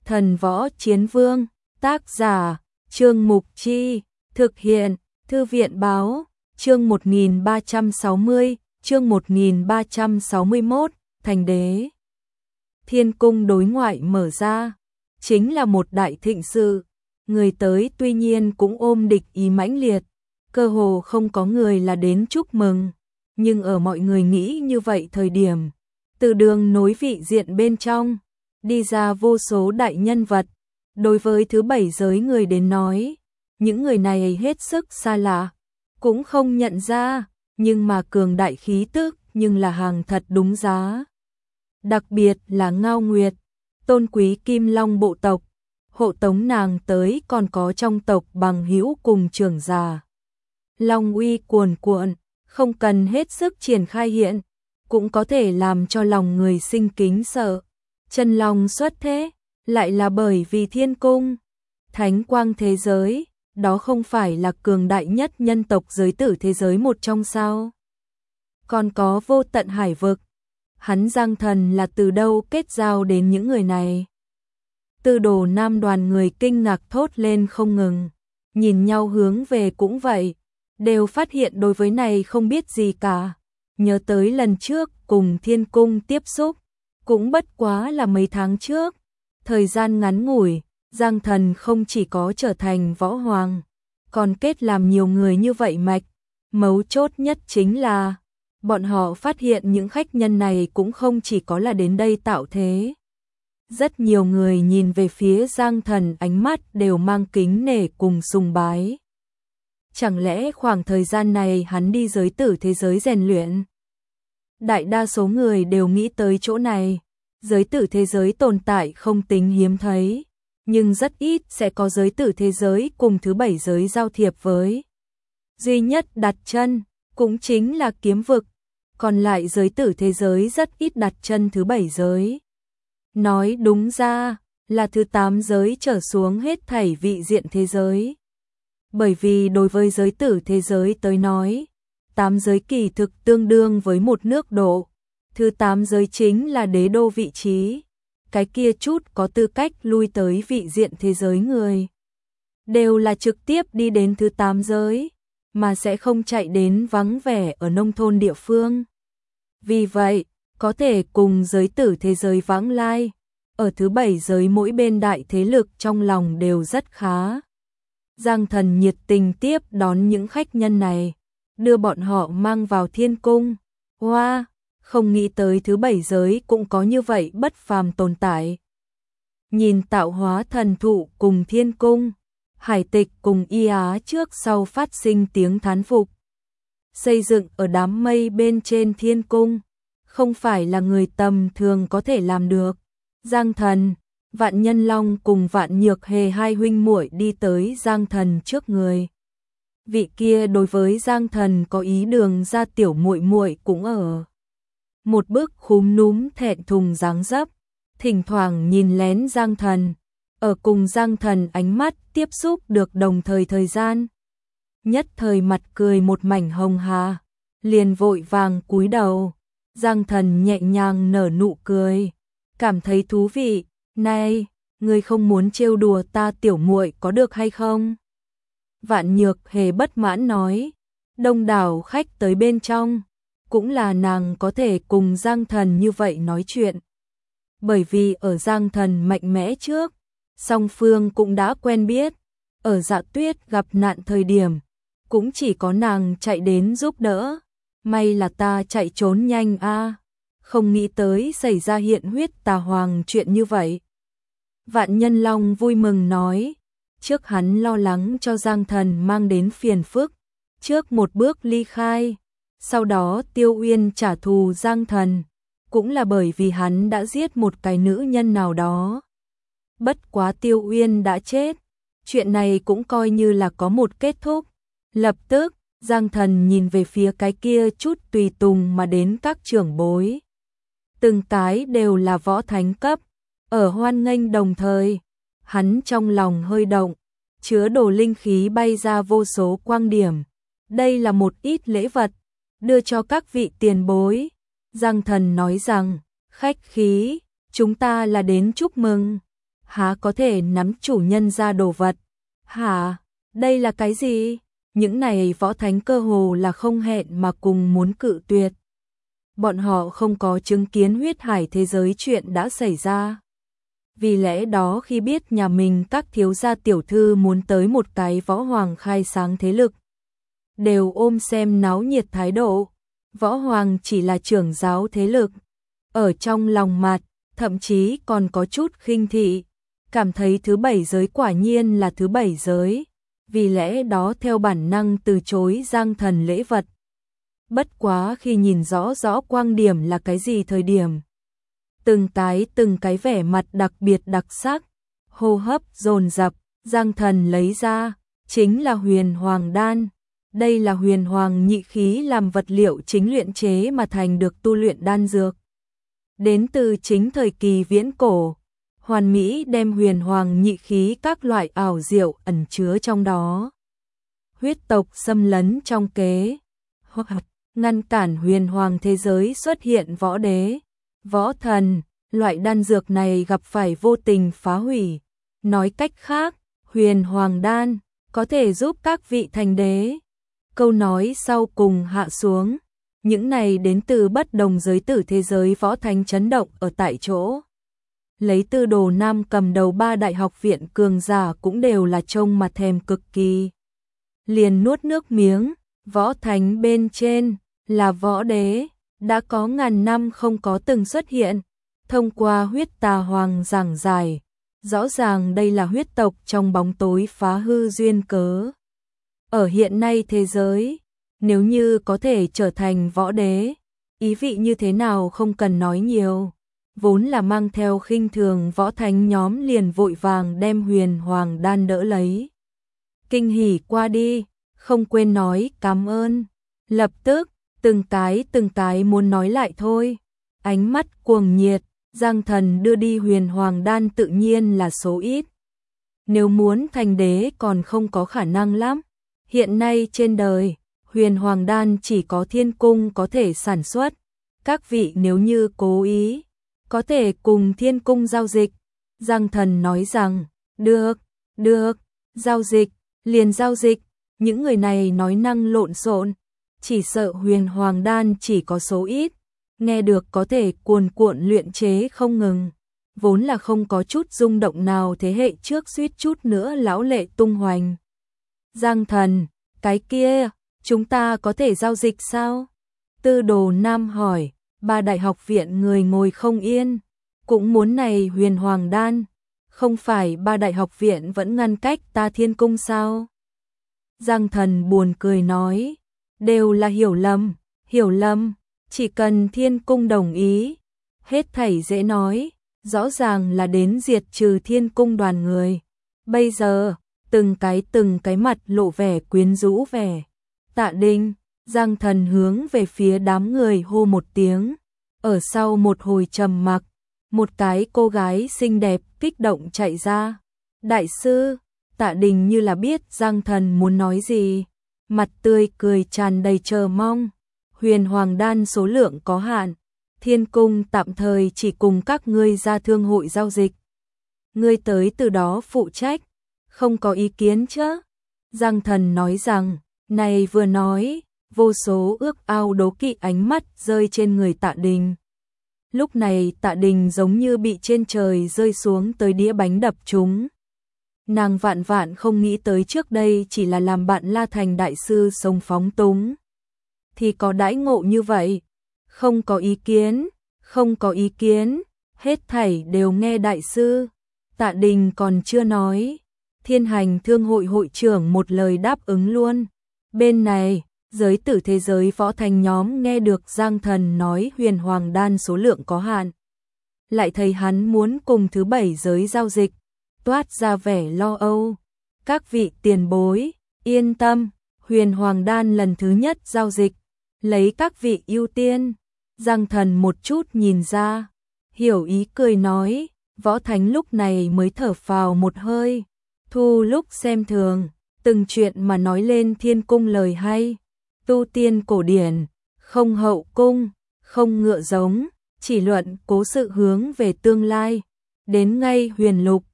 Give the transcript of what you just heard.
Thần Võ Chiến Vương, tác giả, Trương Mục Chi, thực hiện, Thư viện Báo, chương 1360, chương 1361, Thành Đế. Thiên cung đối ngoại mở ra, chính là một đại thịnh sự, người tới tuy nhiên cũng ôm địch ý mãnh liệt, cơ hồ không có người là đến chúc mừng, nhưng ở mọi người nghĩ như vậy thời điểm, từ đường nối vị diện bên trong, đi ra vô số đại nhân vật, đối với thứ bảy giới người đến nói, những người này hết sức xa lạ, cũng không nhận ra, nhưng mà cường đại khí tức nhưng là hàng thật đúng giá. Đặc biệt là Ngao Nguyệt, tôn quý Kim Long bộ tộc, hộ tống nàng tới còn có trong tộc bằng hữu cùng trưởng già. Long uy cuồn cuộn, không cần hết sức triển khai hiện, cũng có thể làm cho lòng người sinh kính sợ. Chân long xuất thế, lại là bởi vì thiên cung, thánh quang thế giới, đó không phải là cường đại nhất nhân tộc giới tử thế giới một trong sao. Còn có vô tận hải vực, hắn Giang Thần là từ đâu kết giao đến những người này. Tư Đồ Nam đoàn người kinh ngạc thốt lên không ngừng, nhìn nhau hướng về cũng vậy, đều phát hiện đối với này không biết gì cả. Nhớ tới lần trước cùng thiên cung tiếp xúc, cũng bất quá là mấy tháng trước, thời gian ngắn ngủi, Giang Thần không chỉ có trở thành võ hoàng, còn kết làm nhiều người như vậy mạch, mấu chốt nhất chính là, bọn họ phát hiện những khách nhân này cũng không chỉ có là đến đây tạo thế. Rất nhiều người nhìn về phía Giang Thần ánh mắt đều mang kính nể cùng sùng bái. Chẳng lẽ khoảng thời gian này hắn đi giới tử thế giới rèn luyện? Đại đa số người đều nghĩ tới chỗ này, giới tử thế giới tồn tại không tính hiếm thấy, nhưng rất ít sẽ có giới tử thế giới cùng thứ bảy giới giao thiệp với. Duy nhất đặt chân, cũng chính là kiếm vực, còn lại giới tử thế giới rất ít đặt chân thứ bảy giới. Nói đúng ra, là thứ 8 giới trở xuống hết thảy vị diện thế giới. Bởi vì đối với giới tử thế giới tới nói, 8 giới kỳ thực tương đương với một nước độ, thứ 8 giới chính là đế đô vị trí, cái kia chút có tư cách lui tới vị diện thế giới người. Đều là trực tiếp đi đến thứ 8 giới, mà sẽ không chạy đến vắng vẻ ở nông thôn địa phương. Vì vậy, có thể cùng giới tử thế giới vãng lai, ở thứ 7 giới mỗi bên đại thế lực trong lòng đều rất khá. Giang Thần nhiệt tình tiếp đón những khách nhân này, đưa bọn họ mang vào thiên cung. Hoa, không nghĩ tới thứ 7 giới cũng có như vậy bất phàm tồn tại. Nhìn tạo hóa thần thụ cùng thiên cung, hải tịch cùng y á trước sau phát sinh tiếng thán phục. Xây dựng ở đám mây bên trên thiên cung, không phải là người tầm thường có thể làm được. Giang Thần, Vạn Nhân Long cùng Vạn Nhược Hề hai huynh muội đi tới Giang Thần trước người. Vị kia đối với Giang Thần có ý đường ra tiểu muội muội cũng ở. Một bước khúm núm thẹn thùng dáng dấp, thỉnh thoảng nhìn lén Giang Thần, ở cùng Giang Thần ánh mắt tiếp xúc được đồng thời gian. Nhất thời mặt cười một mảnh hồng hà, liền vội vàng cúi đầu. Giang Thần nhẹ nhàng nở nụ cười, cảm thấy thú vị. Này, ngươi không muốn trêu đùa ta tiểu muội có được hay không? Vạn Nhược Hề bất mãn nói, đông đảo khách tới bên trong, cũng là nàng có thể cùng Giang Thần như vậy nói chuyện. Bởi vì ở Giang Thần mạnh mẽ trước, song phương cũng đã quen biết, ở Dạ Tuyết gặp nạn thời điểm, cũng chỉ có nàng chạy đến giúp đỡ, may là ta chạy trốn nhanh a, không nghĩ tới xảy ra hiện huyết tà hoàng chuyện như vậy. Vạn Nhân Long vui mừng nói, trước hắn lo lắng cho Giang Thần mang đến phiền phức, trước một bước ly khai, sau đó Tiêu Uyên trả thù Giang Thần, cũng là bởi vì hắn đã giết một cái nữ nhân nào đó. Bất quá Tiêu Uyên đã chết, chuyện này cũng coi như là có một kết thúc. Lập tức, Giang Thần nhìn về phía cái kia chút tùy tùng mà đến các trưởng bối. Từng cái đều là võ thánh cấp, ở hoan nghênh đồng thời, hắn trong lòng hơi động, chứa đồ linh khí bay ra vô số quang điểm. Đây là một ít lễ vật, đưa cho các vị tiền bối. Giang Thần nói rằng, khách khí, chúng ta là đến chúc mừng. há có thể nắm chủ nhân ra đồ vật. Hả, đây là cái gì? Những này võ thánh cơ hồ là không hẹn mà cùng muốn cự tuyệt. Bọn họ không có chứng kiến huyết hải thế giới chuyện đã xảy ra. Vì lẽ đó khi biết nhà mình các thiếu gia tiểu thư muốn tới một cái võ hoàng khai sáng thế lực, đều ôm xem náo nhiệt thái độ. Võ hoàng chỉ là trưởng giáo thế lực. Ở trong lòng mặt, thậm chí còn có chút khinh thị, cảm thấy thứ bảy giới quả nhiên là thứ bảy giới, vì lẽ đó theo bản năng từ chối Giang Thần lễ vật. Bất quá khi nhìn rõ rõ quang điểm là cái gì thời điểm, từng cái vẻ mặt đặc biệt đặc sắc, hô hấp dồn dập, Giang Thần lấy ra, chính là Huyền Hoàng đan. Đây là Huyền Hoàng nhị khí làm vật liệu chính luyện chế mà thành được tu luyện đan dược. Đến từ chính thời kỳ viễn cổ, hoàn mỹ đem Huyền Hoàng nhị khí các loại ảo diệu ẩn chứa trong đó. Huyết tộc xâm lấn trong kế, hoặc ngăn cản Huyền Hoàng thế giới xuất hiện võ đế, võ thần, loại đan dược này gặp phải vô tình phá hủy. Nói cách khác, Huyền Hoàng đan có thể giúp các vị thành đế. Câu nói sau cùng hạ xuống, những này đến từ bất đồng giới tử thế giới võ thánh chấn động ở tại chỗ. Lấy Tư Đồ Nam cầm đầu 3 đại học viện cường giả cũng đều là trông mà thèm cực kỳ. Liền nuốt nước miếng, võ thánh bên trên là võ đế, đã có ngàn năm không có từng xuất hiện. Thông qua huyết tà hoàng giảng giải, rõ ràng đây là huyết tộc trong bóng tối phá hư duyên cớ. Ở hiện nay thế giới, nếu như có thể trở thành võ đế, ý vị như thế nào không cần nói nhiều. Vốn là mang theo khinh thường võ thánh nhóm liền vội vàng đem Huyền Hoàng đan đỡ lấy. Kinh hỉ qua đi, không quên nói cảm ơn. Lập tức, từng cái muốn nói lại thôi. Ánh mắt cuồng nhiệt, Giang Thần đưa đi Huyền Hoàng đan tự nhiên là số ít. Nếu muốn thành đế còn không có khả năng lắm. Hiện nay trên đời, Huyền Hoàng đan chỉ có Thiên Cung có thể sản xuất. Các vị nếu như cố ý, có thể cùng Thiên Cung giao dịch. Giang Thần nói rằng, được, giao dịch, liền giao dịch. Những người này nói năng lộn xộn, chỉ sợ Huyền Hoàng đan chỉ có số ít, nghe được có thể cuồn cuộn luyện chế không ngừng. Vốn là không có chút rung động nào thế hệ trước suýt chút nữa lão lệ tung hoành. Giang Thần, cái kia, chúng ta có thể giao dịch sao? Tư Đồ Nam hỏi, 3 đại học viện người ngồi không yên, cũng muốn này Huyền Hoàng đan, không phải 3 đại học viện vẫn ngăn cách ta Thiên Cung sao? Giang Thần buồn cười nói, đều là hiểu lầm, chỉ cần Thiên Cung đồng ý, hết thảy dễ nói, rõ ràng là đến diệt trừ Thiên Cung đoàn người. Bây giờ, từng cái mặt lộ vẻ quyến rũ vẻ. Tạ Đình, Giang Thần hướng về phía đám người hô một tiếng. Ở sau một hồi trầm mặc, một cái cô gái xinh đẹp kích động chạy ra. Đại sư, Tạ Đình như là biết Giang Thần muốn nói gì, mặt tươi cười tràn đầy chờ mong. Huyền Hoàng đan số lượng có hạn, Thiên Cung tạm thời chỉ cùng các ngươi ra thương hội giao dịch. Ngươi tới từ đó phụ trách, không có ý kiến chứ? Giang Thần nói rằng, này vừa nói, vô số ước ao đố kỵ ánh mắt rơi trên người Tạ Đình. Lúc này Tạ Đình giống như bị trên trời rơi xuống tới đĩa bánh đập trúng. Nàng vạn không nghĩ tới trước đây chỉ là làm bạn La Thành đại sư sống phóng túng. Thì có đãi ngộ như vậy, không có ý kiến, hết thảy đều nghe đại sư. Tạ Đình còn chưa nói, Thiên Hành Thương hội hội trưởng một lời đáp ứng luôn. Bên này, giới tử thế giới võ thành nhóm nghe được Giang Thần nói Huyền Hoàng đan số lượng có hạn, lại thấy hắn muốn cùng thứ 7 giới giao dịch, toát ra vẻ lo âu. Các vị tiền bối, yên tâm, Huyền Hoàng đan lần thứ nhất giao dịch, lấy các vị ưu tiên. Giang Thần một chút nhìn ra, hiểu ý cười nói, võ thánh lúc này mới thở phào một hơi, thu lúc xem thường, từng chuyện mà nói lên Thiên Cung lời hay, tu tiên cổ điển, không hậu cung, không ngựa giống, chỉ luận cố sự hướng về tương lai, đến ngay huyền lục,